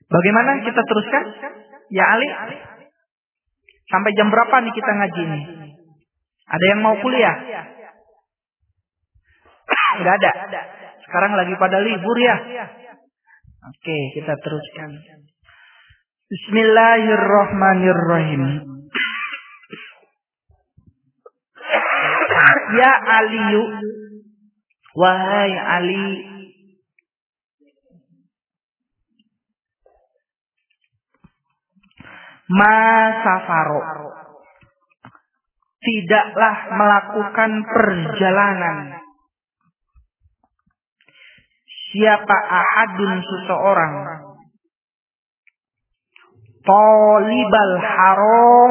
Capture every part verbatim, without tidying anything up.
Bagaimana kita teruskan? Ya Ali, sampai jam berapa nih kita ngaji nih? Ada yang mau kuliah? Enggak ada. Sekarang lagi pada libur ya. Oke, kita teruskan. Bismillahirrahmanirrahim. Ya Aliyu, wahai Ali, ma safaro, tidaklah melakukan perjalanan siapa ahadun seseorang talibal haram,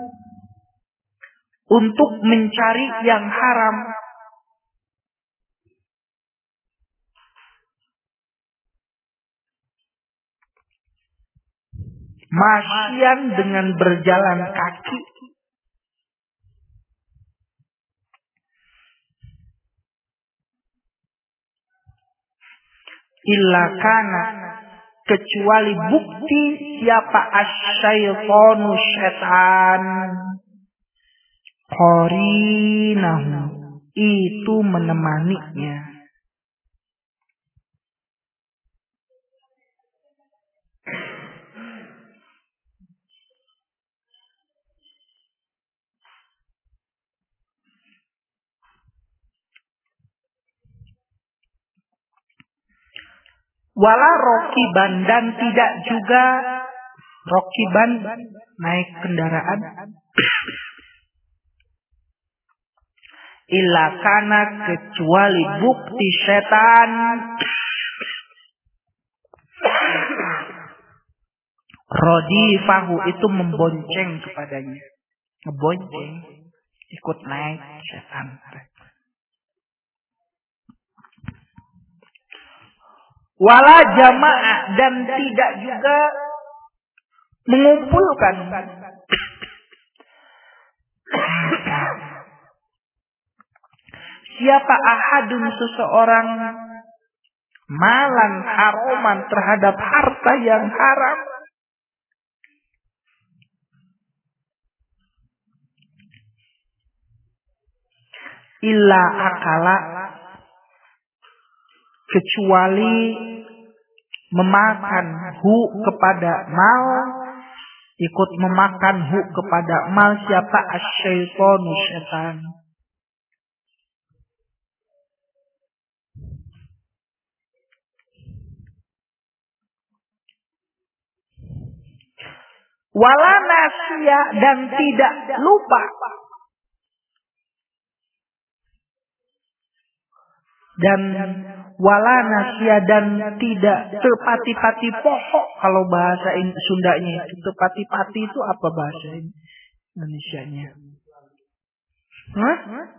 untuk mencari yang haram, masyian dengan berjalan kaki, illa kana, kecuali bukti siapa asyaitonu setan, qarinahu, itu menemaninya. Wala rokiban, dan tidak juga rokiban naik kendaraan, illa kana, kecuali bukti setan rodifahu, itu membonceng kepadanya, ngebonceng, ikut naik setan. Wala jamaah, dan tidak juga mengumpulkan siapa ahadun seseorang malan haroman, terhadap harta yang haram, illa akala, kecuali memakan hu kepada mal, ikut memakan hu kepada mal siapa asyaitonu setan. Wala nasya, dan tidak lupa, dan wala nasya, dan tidak terpati-pati pohok. Kalau bahasa Sundanya itu terpati-pati, itu apa bahasa Indonesianya? Hah?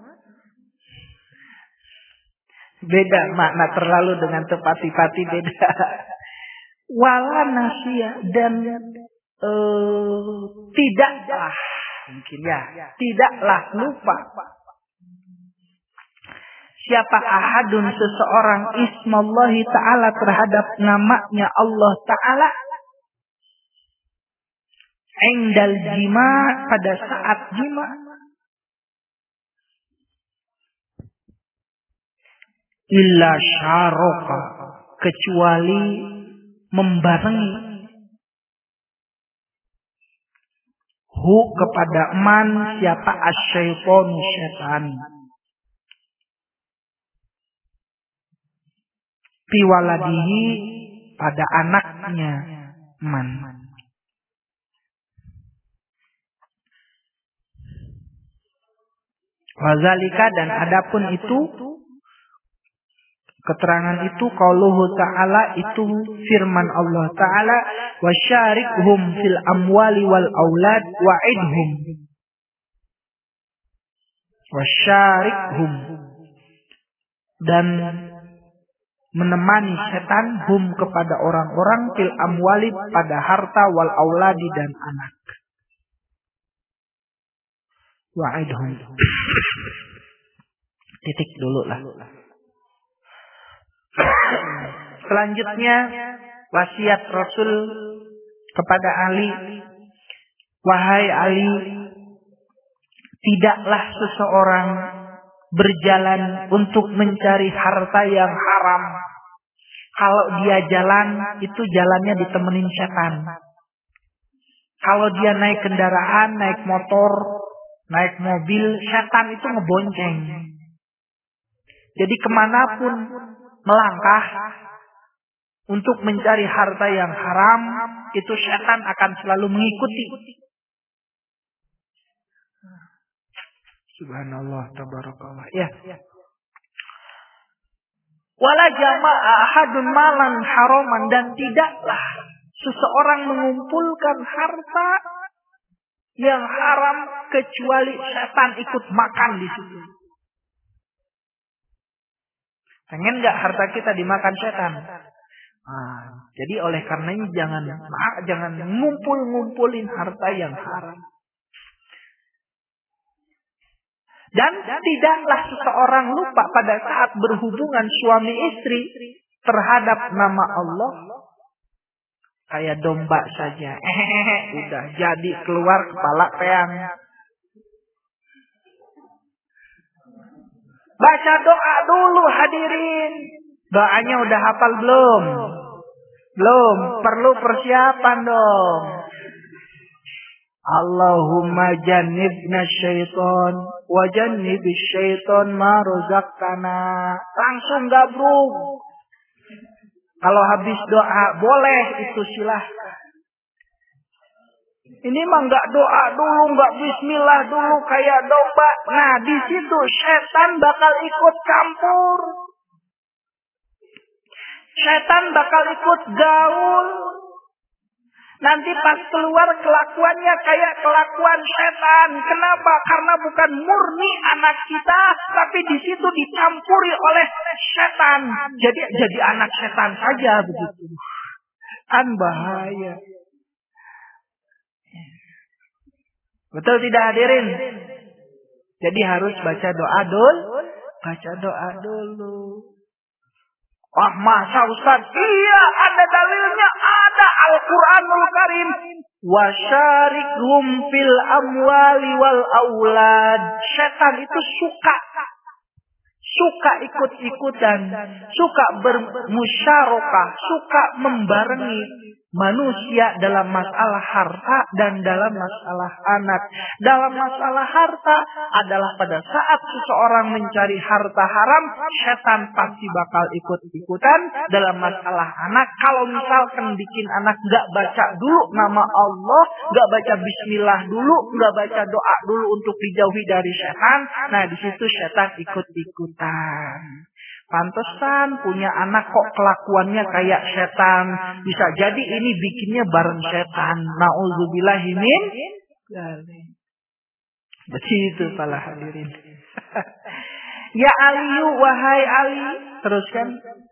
Beda makna, terlalu dengan terpati-pati beda. Wala nasya, dan uh, tidaklah, mungkin ya, tidaklah lupa siapa ahadun seseorang ismallahi ta'ala, terhadap namanya Allah Ta'ala, indal jima, pada saat jima, illa syaraka, kecuali membarengi hu kepada man siapa asyaitonu setan, piwaladihi, pada anaknya man. Wazalika, dan adapun itu, keterangan itu, qauluhu ta'ala, itu firman Allah Ta'ala, wasyarikhum fil amwali wal aulad wa'idhum, wasyarikhum, dan menemani setan, hum kepada orang-orang, fil amwali, pada harta, wal auladi, dan anak. Wa'idhum. Titik dulu lah. Selanjutnya, wasiat Rasul kepada Ali, wahai Ali, tidaklah seseorang berjalan untuk mencari harta yang haram. Kalau dia jalan, itu jalannya ditemenin setan. Kalau dia naik kendaraan, naik motor, naik mobil, setan itu ngebonceng. Jadi kemanapun melangkah untuk mencari harta yang haram, itu setan akan selalu mengikuti. Subhanallah, tabarakallah. Ya. Wala jama'a ahadun malan haraman, dan tidaklah seseorang mengumpulkan harta yang haram kecuali setan ikut makan di situ. Pengen nggak harta kita dimakan setan? Nah, jadi oleh karenanya jangan jangan ngumpul-ngumpulin harta yang haram. Dan tidaklah seseorang lupa pada saat berhubungan suami istri terhadap nama Allah. Kayak domba saja. Eh, udah jadi keluar kepala peang. Baca doa dulu hadirin. Doanya udah hafal belum? Belum. Perlu persiapan dong. Allahumma jannibna syaiton wa jannibis syaiton ma razaqtana. Langsung gabruk. Kalau habis doa boleh, itu silahkan. Ini mah nggak doa dulu, nggak bismillah dulu kayak domba. Nah, di situ setan bakal ikut campur. Setan bakal ikut gaul. Nanti pas keluar kelakuannya kayak kelakuan setan. Kenapa? Karena bukan murni anak kita, tapi di situ dicampuri oleh setan. Jadi jadi anak setan saja begitu. Kan bahaya. Betul tidak hadirin? Jadi harus baca doa dulu. Baca doa dulu. Wah, masa Ustaz? Iya, ada dalilnya, ada Al-Quranul Karim. Wasyarikhum fil amwali wal aulad. Setan itu suka. Suka ikut-ikutan. Suka bermusyarakah. Suka membarengi manusia dalam masalah harta dan dalam masalah anak. Dalam masalah harta adalah pada saat seseorang mencari harta haram, setan pasti bakal ikut-ikutan. Dalam masalah anak, kalau misalkan bikin anak gak baca dulu nama Allah, gak baca bismillah dulu, gak baca doa dulu untuk dijauhi dari setan, nah di situ setan ikut-ikutan. Pantesan punya anak kok kelakuannya kayak setan. Bisa jadi ini bikinnya bareng setan. Na'udzubillahi min dzalik. Begitu para hadirin. Ya Ali, wahai Ali, teruskan.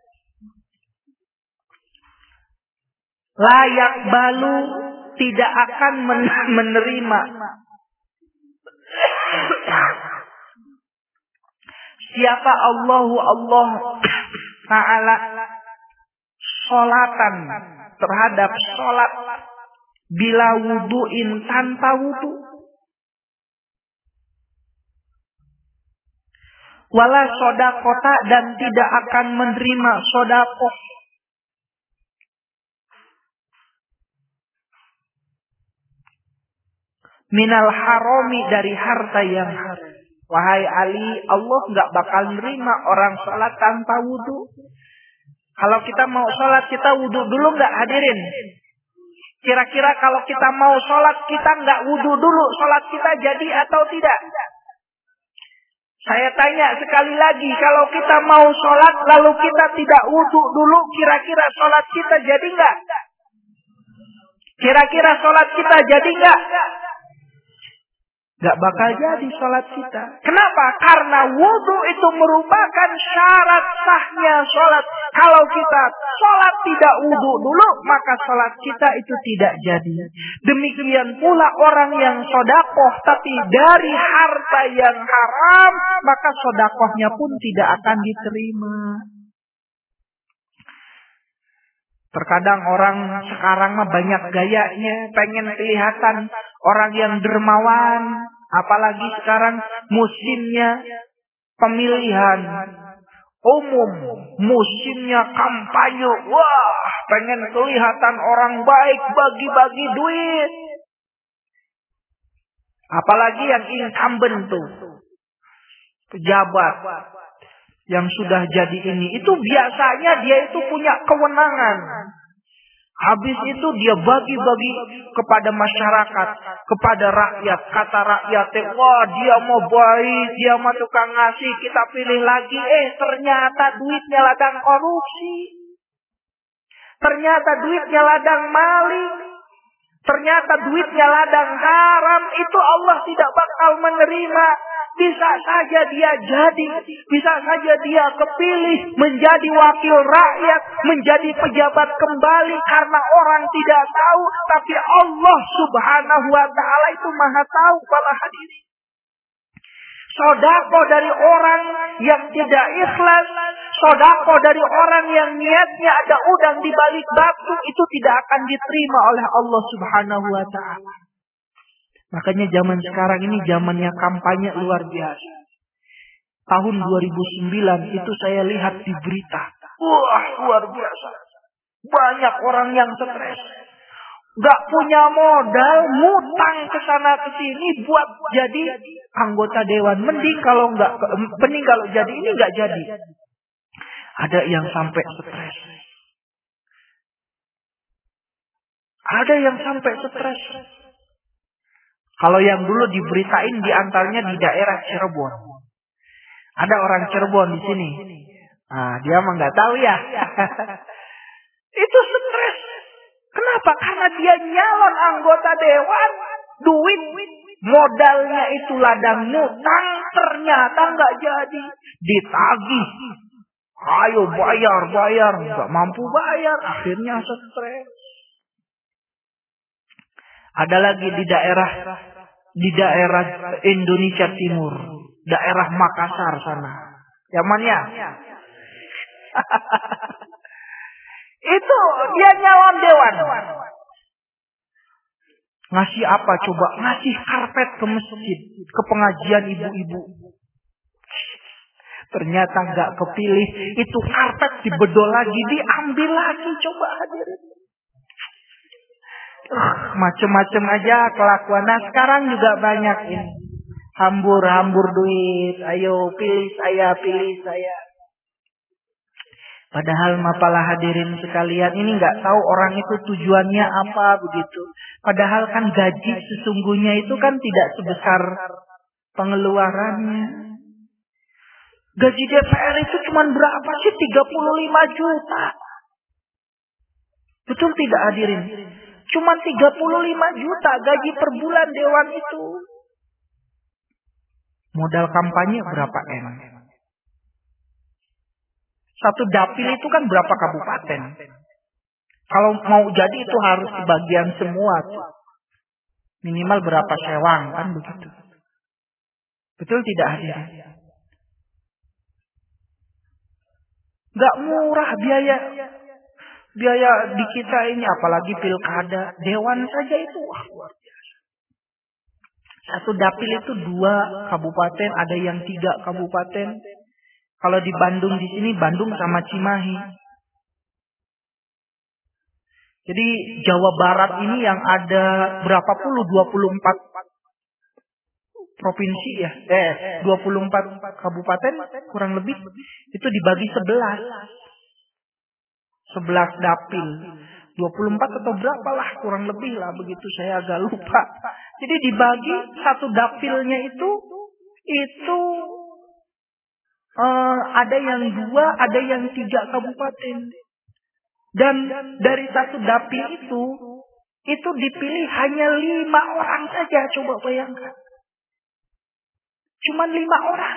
Layak balu tidak akan menerima. Siapa Allahu Allah Ta'ala sholatan terhadap sholat bila wudu'in tanpa wudu, wala sodakota, dan tidak akan menerima sodakoh, minal harami, dari harta yang haram. Wahai Ali, Allah nggak bakal nerima orang sholat tanpa wudu. Kalau kita mau sholat, kita wudu dulu nggak hadirin? Kira-kira kalau kita mau sholat, kita nggak wudu dulu, sholat kita jadi atau tidak? Saya tanya sekali lagi, kalau kita mau sholat, lalu kita tidak wudu dulu, kira-kira sholat kita jadi nggak? Kira-kira sholat kita jadi nggak? Gak bakal jadi sholat kita. Kenapa? Karena wudu itu merupakan syarat sahnya sholat. Kalau kita sholat tidak wudu dulu, maka sholat kita itu tidak jadi. Demikian pula orang yang sodakoh, tapi dari harta yang haram, maka sodakohnya pun tidak akan diterima. Terkadang orang sekarang mah banyak gayanya, pengen kelihatan orang yang dermawan. Apalagi sekarang musimnya pemilihan umum, musimnya kampanye. Wah, pengen kelihatan orang baik, bagi-bagi duit. Apalagi yang incumbent tuh, pejabat yang sudah jadi ini, itu biasanya dia itu punya kewenangan. Habis itu dia bagi-bagi kepada masyarakat, kepada rakyat. Kata rakyatnya, wah dia mau baik, dia mau tukang ngasih, kita pilih lagi. Eh ternyata duitnya ladang korupsi. Ternyata duitnya ladang maling. Ternyata duitnya ladang haram. Itu Allah tidak bakal menerima. Bisa saja dia jadi, bisa saja dia kepilih menjadi wakil rakyat, menjadi pejabat kembali karena orang tidak tahu, tapi Allah Subhanahu wa taala itu Maha tahu para hadirin. Sodako dari orang yang tidak ikhlas, sodako dari orang yang niatnya ada udang di balik batu, itu tidak akan diterima oleh Allah Subhanahu wa taala. Makanya zaman sekarang ini zamannya kampanye luar biasa. Tahun dua ribu sembilan itu saya lihat di berita. Wah, luar biasa. Banyak orang yang stres. Gak punya modal, ngutang ke sana ke sini buat jadi anggota dewan. Mending kalau nggak, mending kalau jadi ini nggak jadi. Ada yang sampai stres. Ada yang sampai stres. Kalau yang dulu diberitain diantaranya di daerah Cirebon. Ada orang Cirebon di sini. Nah, dia mah nggak tahu ya. Itu stres. Kenapa? Karena dia nyalon anggota dewan, duit modalnya itu ladang ngutang, ternyata nggak jadi, ditagih. Ayo bayar, bayar, nggak mampu bayar, akhirnya stres. Ada lagi di daerah di daerah Indonesia Timur, daerah Makassar sana. Yang mana? Itu dia nyalon dewan. Ngasih apa coba? Ngasih karpet ke masjid, ke pengajian ibu-ibu. Ternyata nggak kepilih. Itu karpet dibedol lagi, diambil lagi, coba hadirin. Uh, macem-macem aja kelakuan. Nah sekarang juga banyak ini. Hambur-hambur duit. Ayo pilih saya, pilih saya. Padahal mapalah hadirin sekalian, ini nggak tahu orang itu tujuannya apa begitu. Padahal kan gaji sesungguhnya itu kan tidak sebesar pengeluarannya. Gaji D P R itu cuma berapa sih? tiga puluh lima juta. Betul tidak hadirin? Cuma tiga puluh lima juta gaji per bulan dewan itu. Modal kampanye berapa M? Satu dapil itu kan berapa kabupaten? Kalau mau jadi itu harus sebagian semua. Minimal berapa sewang kan begitu. Betul tidak hadirin? Gak murah biaya. Biaya di kita ini apalagi pilkada. Dewan saja itu wah luar biasa. Satu dapil itu dua kabupaten, ada yang tiga kabupaten. Kalau di Bandung di sini, Bandung sama Cimahi. Jadi Jawa Barat ini yang ada berapa puluh, dua puluh empat provinsi ya. Eh, dua puluh empat kabupaten kurang lebih. Itu dibagi sebelas. sebelas dapil. dua puluh empat atau berapa lah, kurang lebih lah begitu, saya agak lupa. Jadi dibagi satu dapilnya itu, itu Uh, ada yang dua, ada yang tiga kabupaten. Dan dari satu dapil itu, itu dipilih hanya lima orang saja. Coba bayangkan. Cuma lima orang.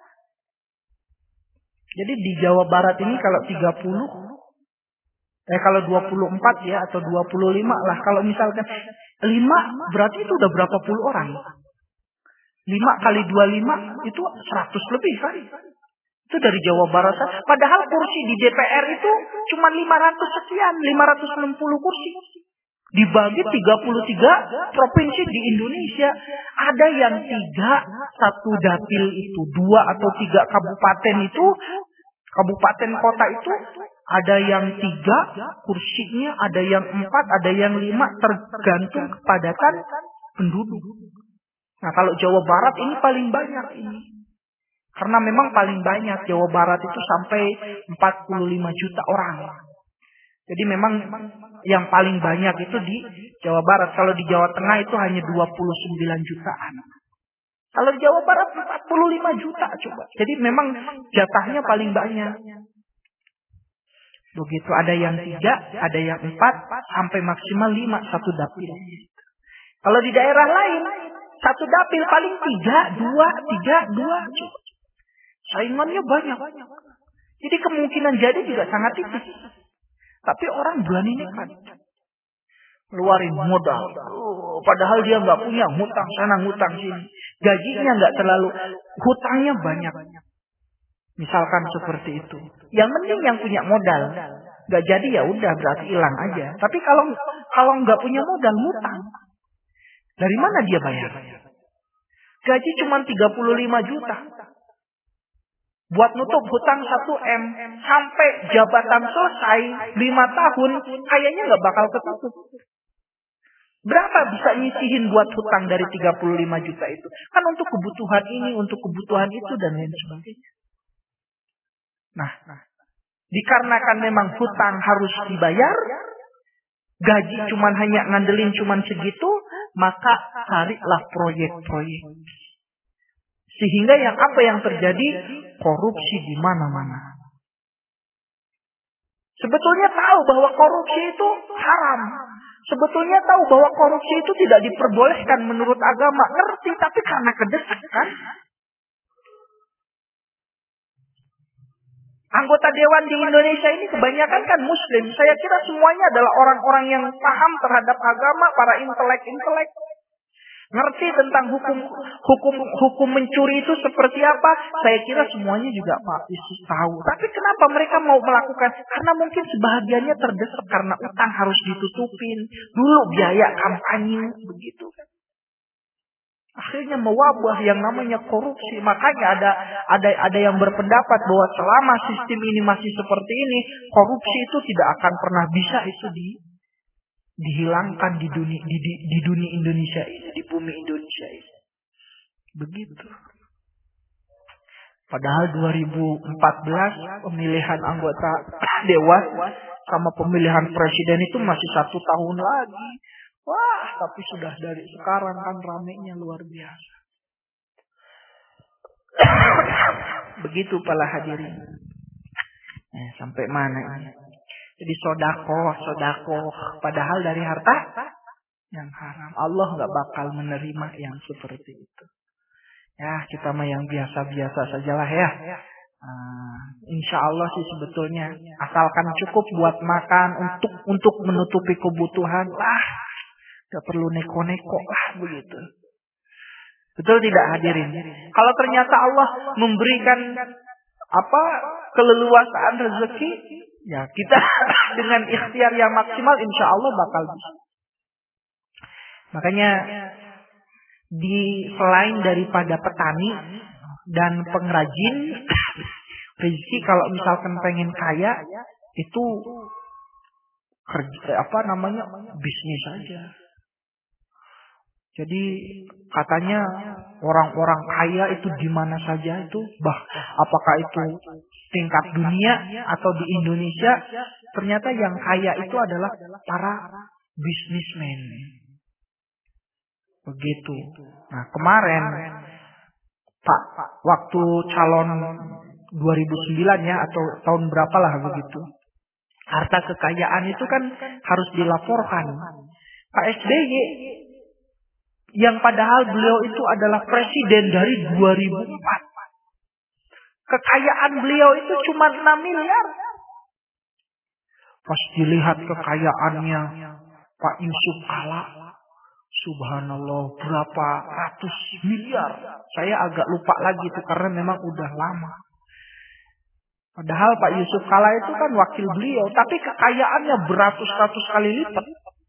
Jadi di Jawa Barat ini kalau tiga puluh, eh kalau dua puluh empat ya, atau dua puluh lima lah. Kalau misalkan lima, berarti itu udah berapa puluh orang. lima kali dua puluh lima, itu seratus lebih kan. Itu dari Jawa Barat. Padahal kursi di D P R itu cuma lima ratus sekian, lima ratus enam puluh kursi. Dibagi tiga puluh tiga provinsi di Indonesia. Ada yang tiga, satu dapil itu, dua atau tiga kabupaten itu, kabupaten kota itu, ada yang tiga kursinya, ada yang empat, ada yang lima, tergantung kepadatan penduduk. Nah kalau Jawa Barat ini paling banyak ini. Karena memang paling banyak Jawa Barat itu sampai empat puluh lima juta orang. Jadi memang yang paling banyak itu di Jawa Barat. Kalau di Jawa Tengah itu hanya dua puluh sembilan jutaan. Kalau di Jawa Barat empat puluh lima juta coba. Jadi memang jatahnya paling banyak. Begitu ada yang tiga, ada yang empat, sampai maksimal lima satu dapil. Kalau di daerah lain, satu dapil paling tiga, dua, tiga, dua. Coba. Saingannya banyak. Jadi kemungkinan jadi juga sangat tipis. Tapi orang berani nekat. Keluarin modal. Oh, padahal dia nggak punya, hutang sana, hutang sini. Gajinya nggak terlalu, hutangnya banyak. Misalkan seperti itu. Yang penting yang punya modal. Nggak jadi ya udah berarti hilang aja. Tapi kalau kalau nggak punya modal, hutang. Dari mana dia bayar? Gaji cuma tiga puluh lima juta. Buat nutup hutang satu M. Sampai jabatan selesai lima tahun. Kayaknya nggak bakal ketutup. Berapa bisa nyisihin buat hutang dari tiga puluh lima juta itu? Kan untuk kebutuhan ini, untuk kebutuhan itu, dan lain sebagainya. Nah, dikarenakan memang hutang harus dibayar. Gaji cuman hanya ngandelin cuman segitu. Maka carilah proyek-proyek. Sehingga yang apa yang terjadi? Korupsi di mana-mana. Sebetulnya tahu bahwa korupsi itu haram. Sebetulnya tahu bahwa korupsi itu tidak diperbolehkan menurut agama. Ngerti, tapi karena kedesak kan. Anggota dewan di Indonesia ini kebanyakan kan muslim. Saya kira semuanya adalah orang-orang yang paham terhadap agama, para intelek-intelek. Ngerti tentang hukum hukum hukum mencuri itu seperti apa? Saya kira semuanya juga Pak Yesus tahu. Tapi kenapa mereka mau melakukan? Karena mungkin sebahagiannya terdesak karena utang harus ditutupin. Dulu biaya kampanye begitu. Akhirnya mewabah yang namanya korupsi. Makanya ada ada ada yang berpendapat bahwa selama sistem ini masih seperti ini, korupsi itu tidak akan pernah bisa itu di dihilangkan di dunia di, di, di dunia Indonesia ini, di bumi Indonesia ini. Begitu. Padahal dua ribu empat belas pemilihan anggota dewan sama pemilihan presiden itu masih satu tahun lagi. Wah, tapi sudah dari sekarang kan ramenya luar biasa. Begitu para hadirin. Eh, sampai mana ini? Jadi sodako, sodako. Padahal dari harta yang haram. Allah nggak bakal menerima yang seperti itu. Ya, kita mah yang biasa-biasa sajalah ya. Uh, insya Allah sih sebetulnya asalkan cukup buat makan untuk untuk menutupi kebutuhan lah. Gak perlu neko-neko lah begitu. Betul tidak hadirin? Kalau ternyata Allah memberikan apa keleluasaan rezeki, ya kita dengan ikhtiar yang maksimal insya Allah bakal bisa. Makanya di selain daripada petani dan pengrajin, rezeki kalau misalkan pengen kaya itu kerja apa namanya bisnis saja. Jadi katanya orang-orang kaya itu di mana saja itu, bah apakah itu tingkat dunia atau di Indonesia, ternyata yang kaya itu adalah para bisnismen. Begitu. Nah kemarin Pak waktu calon dua ribu sembilan ya atau tahun berapa lah begitu, harta kekayaan itu kan harus dilaporkan. Pak S B Y yang padahal beliau itu adalah presiden dari dua ribu empat. Kekayaan beliau itu cuma enam miliar. Pas dilihat kekayaannya Pak Yusuf Kala, subhanallah berapa ratus miliar. Saya agak lupa lagi itu karena memang udah lama. Padahal Pak Yusuf Kala itu kan wakil beliau, tapi kekayaannya beratus-ratus kali lipat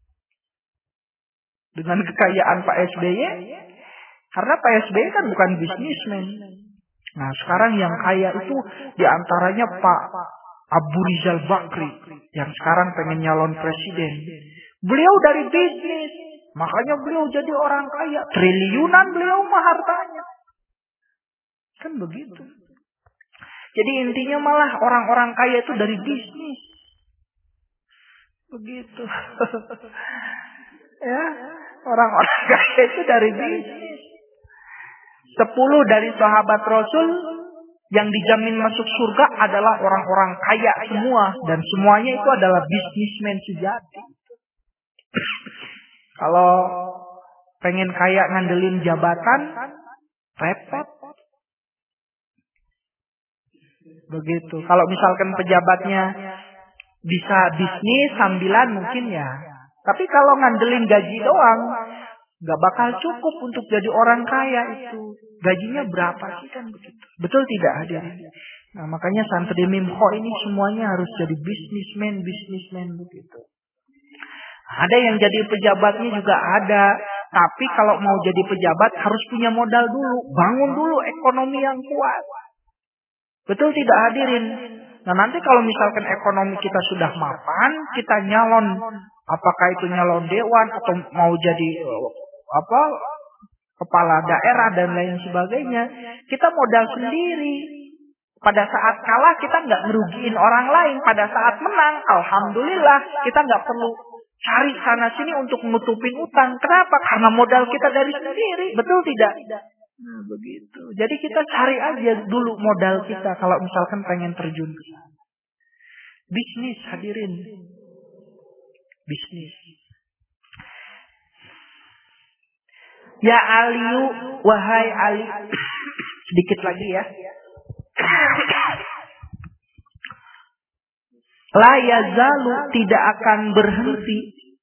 dengan kekayaan Pak S B Y. Karena Pak S B Y kan bukan bisnismen. Nah, sekarang yang kaya itu diantaranya Pak Abu Rizal Bakri yang sekarang pengen nyalon presiden. Beliau dari bisnis, makanya beliau jadi orang kaya. Triliunan beliau mah hartanya. Kan begitu. Jadi intinya malah orang-orang kaya itu dari bisnis. Begitu. Ya, orang-orang kaya itu dari bisnis. Sepuluh dari sahabat Rasul yang dijamin masuk surga adalah orang-orang kaya semua. Dan semuanya itu adalah bisnismen sejati. Kalau pengen kaya ngandelin jabatan, repot. Begitu. Kalau misalkan pejabatnya bisa bisnis sambilan mungkin ya. Tapi kalau ngandelin gaji doang, gak bakal cukup untuk jadi orang kaya itu. Gajinya berapa sih kan begitu. Betul tidak hadirin? Nah, makanya santri Mimho ini semuanya harus jadi bisnismen, bisnismen begitu. Ada yang jadi pejabatnya juga ada. Tapi kalau mau jadi pejabat harus punya modal dulu. Bangun dulu ekonomi yang kuat. Betul tidak hadirin? Nah nanti kalau misalkan ekonomi kita sudah mapan, kita nyalon, apakah itu nyalon dewan atau mau jadi apa kepala daerah dan lain sebagainya, kita modal sendiri. Pada saat kalah kita nggak ngerugiin orang lain. Pada saat menang, alhamdulillah kita nggak perlu cari sana sini untuk nutupin utang. Kenapa? Karena modal kita dari sendiri. Betul tidak? Nah begitu. Jadi kita cari aja dulu modal kita kalau misalkan pengen terjun ke sana. Bisnis hadirin. Bisnis. Ya Aliyu, wahai Ali. Sedikit lagi ya. La yazalu, tidak akan berhenti.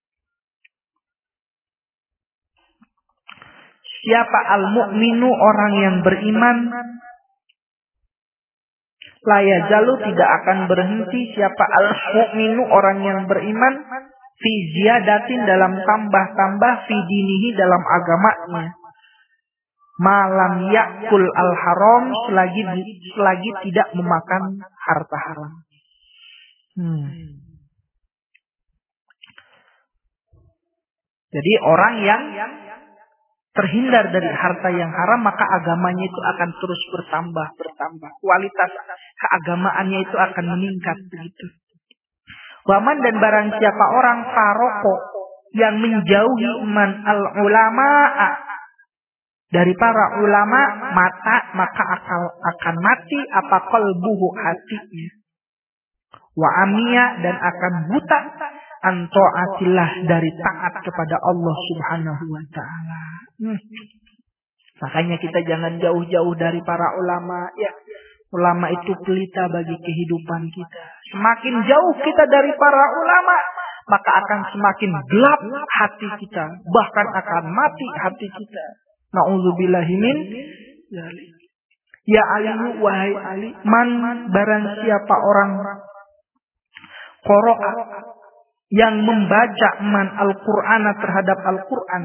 Siapa al-mu'minu, orang yang beriman. La yazalu, tidak akan berhenti. Siapa al-mu'minu, orang yang beriman. Fi ziyadatin, dalam tambah-tambah. Fi dinihi, dalam agamanya. Malam yakul al-haram, selagi, selagi tidak memakan harta haram. Hmm. Jadi orang yang terhindar dari harta yang haram, maka agamanya itu akan terus bertambah, bertambah. Kualitas keagamaannya itu akan meningkat begitu. Waman, dan barang siapa orang faroko yang menjauhi man al-ulama dari para ulama, mata maka akan akan mati apa qalbuhu, hatinya. Wa amia, dan akan buta anto atillah, dari taat kepada Allah Subhanahu wa taala. Hmm. Makanya kita jangan jauh-jauh dari para ulama ya. Ulama itu pelita bagi kehidupan kita. Semakin jauh kita dari para ulama, maka akan semakin gelap hati kita, bahkan akan mati hati kita. Nauzubillahi min dzalik. Ya Ali, wahai Ali, man, barang siapa orang qara'a, yang membaca man Al-Qur'an, terhadap Al-Qur'an,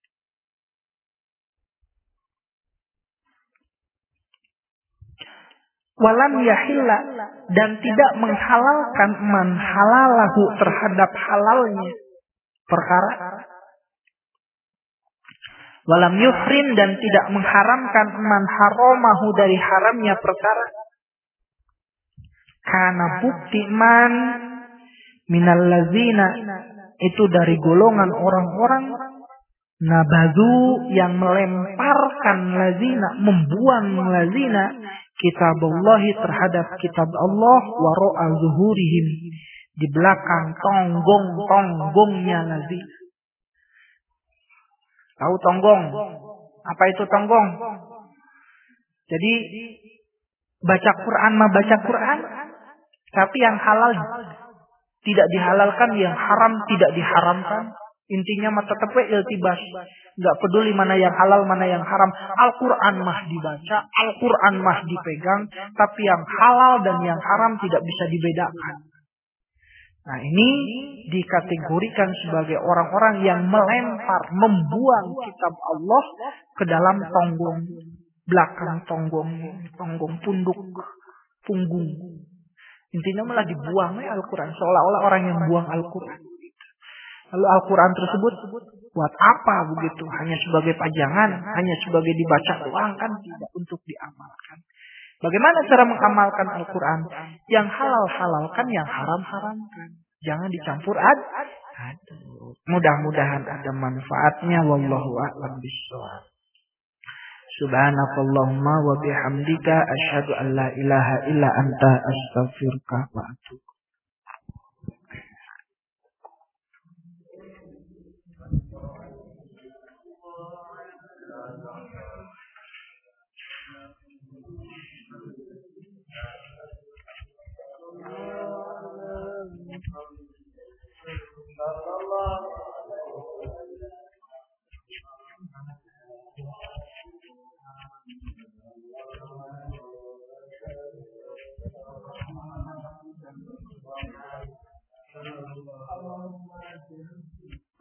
walam yahilla, dan tidak menghalalkan man halalahu, terhadap halalnya perkara, walam yuhrim, dan tidak mengharamkan man haramahu, dari haramnya perkara, karena bukti man minal lazina, itu dari golongan orang-orang nabadu, yang melemparkan lazina, membuang lazina, kitabullahi, terhadap kitab Allah, wara'a zuhurihim, di belakang tonggong-tonggongnya lazina. Tahu tonggong? Apa itu tonggong? Jadi baca Quran mah baca Quran, tapi yang halal tidak dihalalkan, yang haram tidak diharamkan. Intinya mah tetep we iltibas. Enggak peduli mana yang halal, mana yang haram. Al-Quran mah dibaca, Al-Quran mah dipegang. Tapi yang halal dan yang haram tidak bisa dibedakan. Nah ini dikategorikan sebagai orang-orang yang melempar, membuang kitab Allah ke dalam tonggong belakang, tonggong, tonggong punduk, punggung. Intinya malah dibuang ya Al-Quran. Seolah-olah orang yang buang Al-Quran. Lalu Al-Quran tersebut buat apa begitu? Hanya sebagai pajangan, hanya sebagai dibaca doang kan, tidak untuk diamalkan. Bagaimana cara mengamalkan Al-Quran? Yang halal halalkan, yang haram haramkan. Jangan dicampur ad. Aduh. Mudah-mudahan ada manfaatnya. Wallahu a'lam bishawab. Subhanakallahumma wa bihamdika asyhadu an la ilaha illa anta astaghfiruka wa atubu. Thank you.